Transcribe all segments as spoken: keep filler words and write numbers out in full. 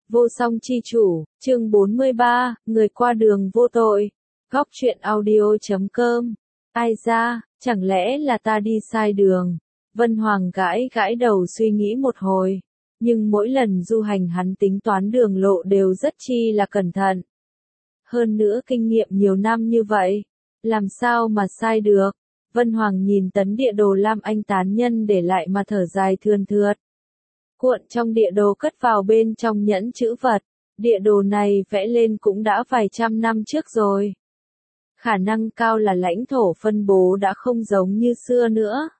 Vô song chi chủ, chương bốn mươi ba, người qua đường vô tội. Góc truyện audio chấm com. Ai ra, chẳng lẽ là ta đi sai đường? Vân Hoàng gãi gãi đầu suy nghĩ một hồi. Nhưng mỗi lần du hành hắn tính toán đường lộ đều rất chi là cẩn thận. Hơn nữa kinh nghiệm nhiều năm như vậy. Làm sao mà sai được? Vân Hoàng nhìn tấn địa đồ Lam Anh tán nhân để lại mà thở dài thườn thượt. Cuộn trong địa đồ cất vào bên trong nhẫn chữ vật. Địa đồ này vẽ lên cũng đã vài trăm năm trước rồi. Khả năng cao là lãnh thổ phân bố đã không giống như xưa nữa.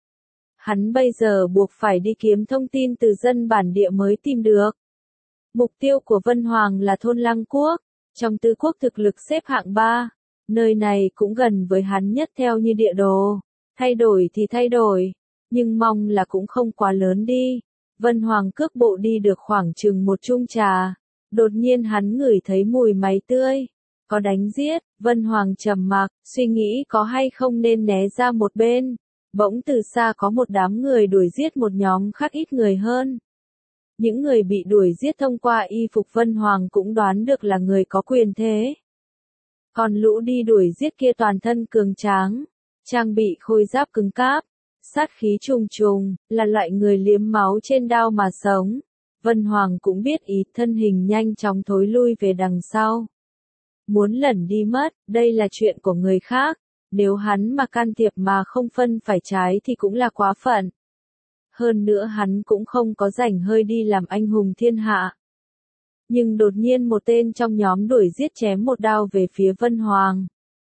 Hắn bây giờ buộc phải đi kiếm thông tin từ dân bản địa mới tìm được. Mục tiêu của Vân Hoàng là thôn Lăng Quốc, trong tứ quốc thực lực xếp hạng ba. Nơi này cũng gần với hắn nhất theo như địa đồ. Thay đổi thì thay đổi, nhưng mong là cũng không quá lớn đi. Vân Hoàng cước bộ đi được khoảng chừng một chung trà. Đột nhiên hắn ngửi thấy mùi máy tươi. Có đánh giết, Vân Hoàng trầm mặc, suy nghĩ có hay không nên né ra một bên. Bỗng từ xa có một đám người đuổi giết một nhóm khác ít người hơn. Những người bị đuổi giết thông qua y phục Vân Hoàng cũng đoán được là người có quyền thế. Còn lũ đi đuổi giết kia toàn thân cường tráng, trang bị khôi giáp cứng cáp, sát khí trùng trùng, là loại người liếm máu trên đao mà sống. Vân Hoàng cũng biết ý, thân hình nhanh chóng thối lui về đằng sau. Muốn lẩn đi mất, đây là chuyện của người khác, nếu hắn mà can thiệp mà không phân phải trái thì cũng là quá phận. Hơn nữa hắn cũng không có rảnh hơi đi làm anh hùng thiên hạ. Nhưng đột nhiên một tên trong nhóm đuổi giết chém một đao về phía Vân Hoàng.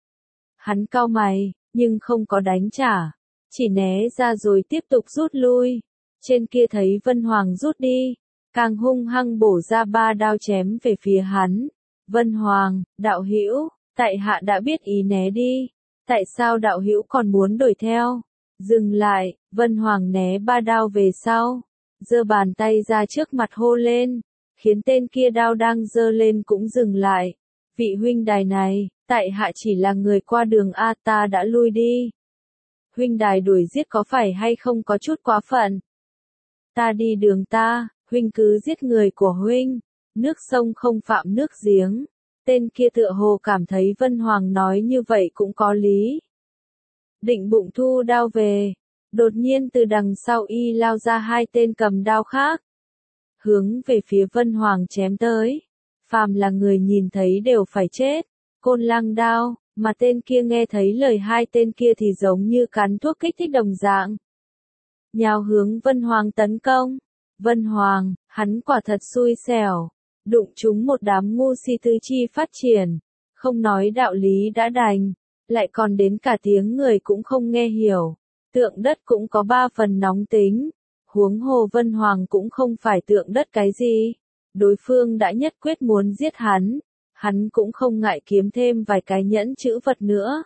Hắn cau mày, nhưng không có đánh trả, chỉ né ra rồi tiếp tục rút lui. Trên kia thấy Vân Hoàng rút đi, càng hung hăng bổ ra ba đao chém về phía hắn. Vân Hoàng, đạo hữu, tại hạ đã biết ý né đi, tại sao đạo hữu còn muốn đuổi theo? Dừng lại, Vân Hoàng né ba đao về sau, giơ bàn tay ra trước mặt hô lên, khiến tên kia đao đang giơ lên cũng dừng lại. Vị huynh đài này, tại hạ chỉ là người qua đường a, ta đã lui đi. Huynh đài đuổi giết có phải hay không có chút quá phận? Ta đi đường ta, huynh cứ giết người của huynh. Nước sông không phạm nước giếng. Tên kia tựa hồ cảm thấy Vân Hoàng nói như vậy cũng có lý. Định bụng thu đao về. Đột nhiên từ đằng sau y lao ra hai tên cầm đao khác. Hướng về phía Vân Hoàng chém tới. Phàm là người nhìn thấy đều phải chết. Côn lăng đao, mà tên kia nghe thấy lời hai tên kia thì giống như cắn thuốc kích thích đồng dạng. Nhào hướng Vân Hoàng tấn công. Vân Hoàng, hắn quả thật xui xẻo. Đụng chúng một đám ngu si tứ chi phát triển. Không nói đạo lý đã đành. Lại còn đến cả tiếng người cũng không nghe hiểu. Tượng đất cũng có ba phần nóng tính. Huống hồ Vân Hoàng cũng không phải tượng đất cái gì. Đối phương đã nhất quyết muốn giết hắn. Hắn cũng không ngại kiếm thêm vài cái nhẫn chữ vật nữa.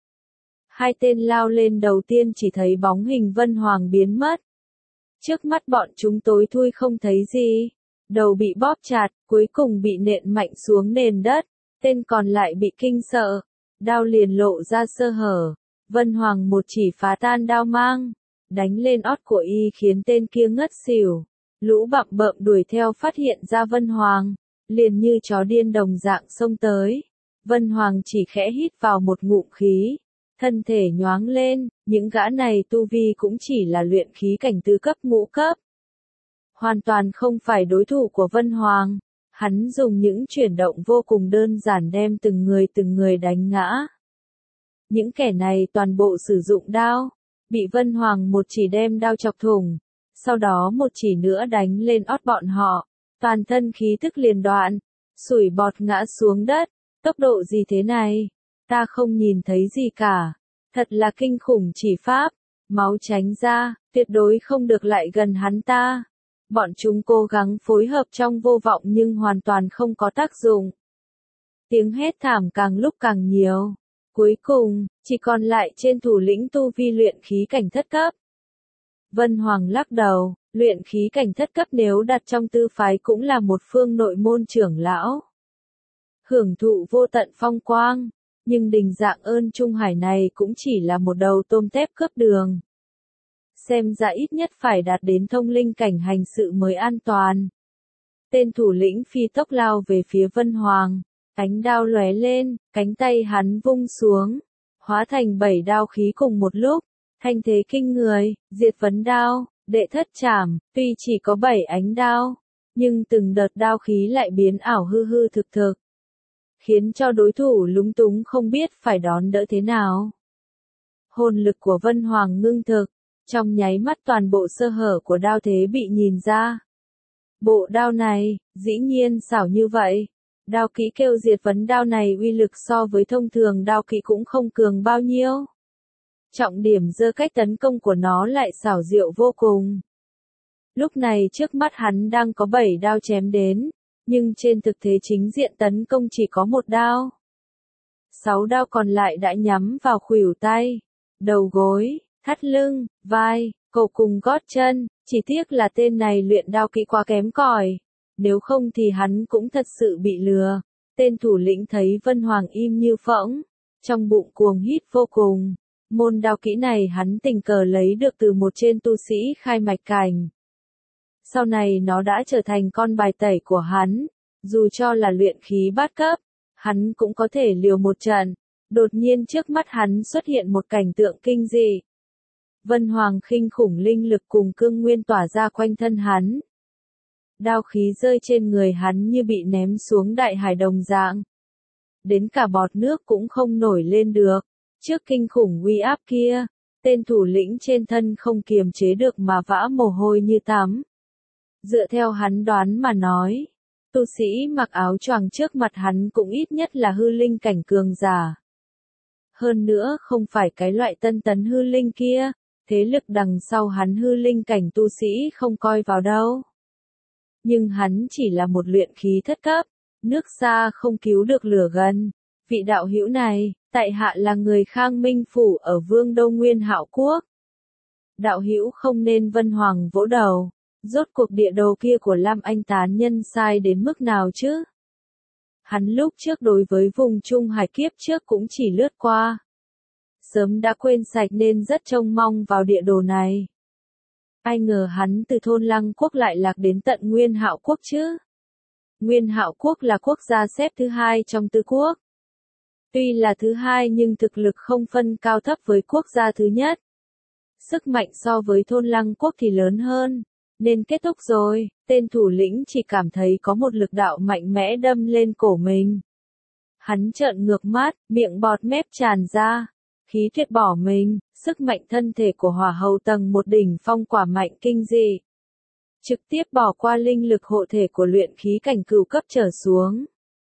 Hai tên lao lên đầu tiên chỉ thấy bóng hình Vân Hoàng biến mất. Trước mắt bọn chúng tối thui không thấy gì. Đầu bị bóp chặt, cuối cùng bị nện mạnh xuống nền đất. Tên còn lại bị kinh sợ. Đao liền lộ ra sơ hở. Vân Hoàng một chỉ phá tan đao mang. Đánh lên ót của y khiến tên kia ngất xỉu. Lũ bặm bợm đuổi theo phát hiện ra Vân Hoàng. Liền như chó điên đồng dạng xông tới. Vân Hoàng chỉ khẽ hít vào một ngụm khí. Thân thể nhoáng lên, những gã này tu vi cũng chỉ là luyện khí cảnh tứ cấp ngũ cấp. Hoàn toàn không phải đối thủ của Vân Hoàng. Hắn dùng những chuyển động vô cùng đơn giản đem từng người từng người đánh ngã. Những kẻ này toàn bộ sử dụng đao. Bị Vân Hoàng một chỉ đem đao chọc thủng. Sau đó một chỉ nữa đánh lên ót bọn họ. Toàn thân khí tức liền đoạn. Sủi bọt ngã xuống đất. Tốc độ gì thế này? Ta không nhìn thấy gì cả. Thật là kinh khủng chỉ pháp. Máu tránh ra, tuyệt đối không được lại gần hắn ta. Bọn chúng cố gắng phối hợp trong vô vọng nhưng hoàn toàn không có tác dụng. Tiếng hét thảm càng lúc càng nhiều. Cuối cùng, chỉ còn lại trên thủ lĩnh tu vi luyện khí cảnh thất cấp. Vân Hoàng lắc đầu, luyện khí cảnh thất cấp nếu đặt trong tư phái cũng là một phương nội môn trưởng lão. Hưởng thụ vô tận phong quang, nhưng đình dạng ơn Trung Hải này cũng chỉ là một đầu tôm tép cướp đường. Xem ra ít nhất phải đạt đến thông linh cảnh hành sự mới an toàn. Tên thủ lĩnh phi tốc lao về phía Vân Hoàng. Ánh đao lóe lên, cánh tay hắn vung xuống, hóa thành bảy đao khí cùng một lúc, thanh thế kinh người, diệt vấn đao, đệ thất trảm, tuy chỉ có bảy ánh đao, nhưng từng đợt đao khí lại biến ảo hư hư thực thực, khiến cho đối thủ lúng túng không biết phải đón đỡ thế nào. Hồn lực của Vân Hoàng ngưng thực, trong nháy mắt toàn bộ sơ hở của đao thế bị nhìn ra. Bộ đao này, dĩ nhiên xảo như vậy. Đao kỹ kêu diệt vấn đao này uy lực so với thông thường đao kỹ cũng không cường bao nhiêu. Trọng điểm giơ cách tấn công của nó lại xảo diệu vô cùng. Lúc này trước mắt hắn đang có bảy đao chém đến, nhưng trên thực tế chính diện tấn công chỉ có một đao. Sáu đao còn lại đã nhắm vào khuỷu tay, đầu gối, thắt lưng, vai, cổ cùng gót chân, chỉ tiếc là tên này luyện đao kỹ quá kém cỏi. Nếu không thì hắn cũng thật sự bị lừa. Tên thủ lĩnh thấy Vân Hoàng im như phỗng, trong bụng cuồng hít vô cùng. Môn đao kỹ này hắn tình cờ lấy được từ một trên tu sĩ khai mạch cảnh. Sau này nó đã trở thành con bài tẩy của hắn. Dù cho là luyện khí bát cấp, hắn cũng có thể liều một trận. Đột nhiên trước mắt hắn xuất hiện một cảnh tượng kinh dị. Vân Hoàng khinh khủng linh lực cùng cương nguyên tỏa ra quanh thân hắn. Đao khí rơi trên người hắn như bị ném xuống đại hải đồng dạng. Đến cả bọt nước cũng không nổi lên được. Trước kinh khủng uy áp kia, tên thủ lĩnh trên thân không kiềm chế được mà vã mồ hôi như tắm. Dựa theo hắn đoán mà nói, tu sĩ mặc áo choàng trước mặt hắn cũng ít nhất là hư linh cảnh cường giả. Hơn nữa không phải cái loại tân tấn hư linh kia, thế lực đằng sau hắn hư linh cảnh tu sĩ không coi vào đâu. Nhưng hắn chỉ là một luyện khí thất cấp, nước xa không cứu được lửa gần. Vị đạo hữu này, tại hạ là người Khang Minh Phủ ở Vương Đô Nguyên Hạo Quốc. Đạo hữu không nên Vân Hoàng vỗ đầu, rốt cuộc địa đồ kia của Lam Anh tán nhân sai đến mức nào chứ? Hắn lúc trước đối với vùng Trung Hải kiếp trước cũng chỉ lướt qua. Sớm đã quên sạch nên rất trông mong vào địa đồ này. Ai ngờ hắn từ thôn Lăng Quốc lại lạc đến tận Nguyên Hạo Quốc chứ. Nguyên Hạo Quốc là quốc gia xếp thứ hai trong tứ quốc. Tuy là thứ hai nhưng thực lực không phân cao thấp với quốc gia thứ nhất. Sức mạnh so với thôn Lăng Quốc thì lớn hơn. Nên kết thúc rồi, tên thủ lĩnh chỉ cảm thấy có một lực đạo mạnh mẽ đâm lên cổ mình. Hắn trợn ngược mắt, miệng bọt mép tràn ra. Khí tuyệt bỏ mình, sức mạnh thân thể của hỏa hầu tầng một đỉnh phong quả mạnh kinh dị. Trực tiếp bỏ qua linh lực hộ thể của luyện khí cảnh cửu cấp trở xuống.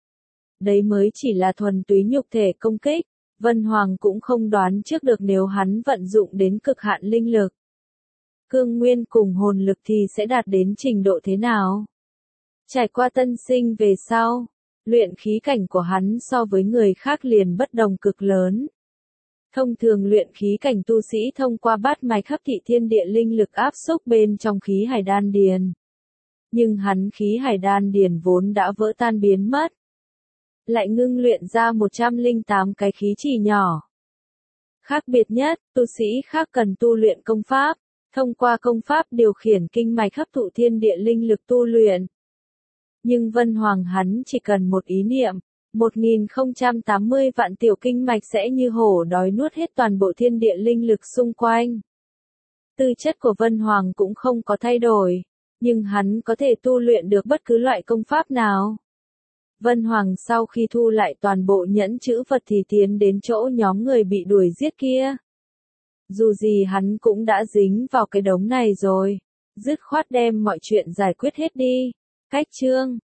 Đấy mới chỉ là thuần túy nhục thể công kích, Vân Hoàng cũng không đoán trước được nếu hắn vận dụng đến cực hạn linh lực. Cương nguyên cùng hồn lực thì sẽ đạt đến trình độ thế nào? Trải qua tân sinh về sau, luyện khí cảnh của hắn so với người khác liền bất đồng cực lớn. Thông thường luyện khí cảnh tu sĩ thông qua bát mạch hấp thị thiên địa linh lực áp xúc bên trong khí hải đan điền. Nhưng hắn khí hải đan điền vốn đã vỡ tan biến mất. Lại ngưng luyện ra một trăm lẻ tám cái khí chỉ nhỏ. Khác biệt nhất, tu sĩ khác cần tu luyện công pháp, thông qua công pháp điều khiển kinh mạch hấp thụ thiên địa linh lực tu luyện. Nhưng Vân Hoàng hắn chỉ cần một ý niệm. một nghìn không trăm tám mươi vạn tiểu kinh mạch sẽ như hổ đói nuốt hết toàn bộ thiên địa linh lực xung quanh. Tư chất của Vân Hoàng cũng không có thay đổi, nhưng hắn có thể tu luyện được bất cứ loại công pháp nào. Vân Hoàng sau khi thu lại toàn bộ nhẫn chữ vật thì tiến đến chỗ nhóm người bị đuổi giết kia. Dù gì hắn cũng đã dính vào cái đống này rồi, dứt khoát đem mọi chuyện giải quyết hết đi. Cách chương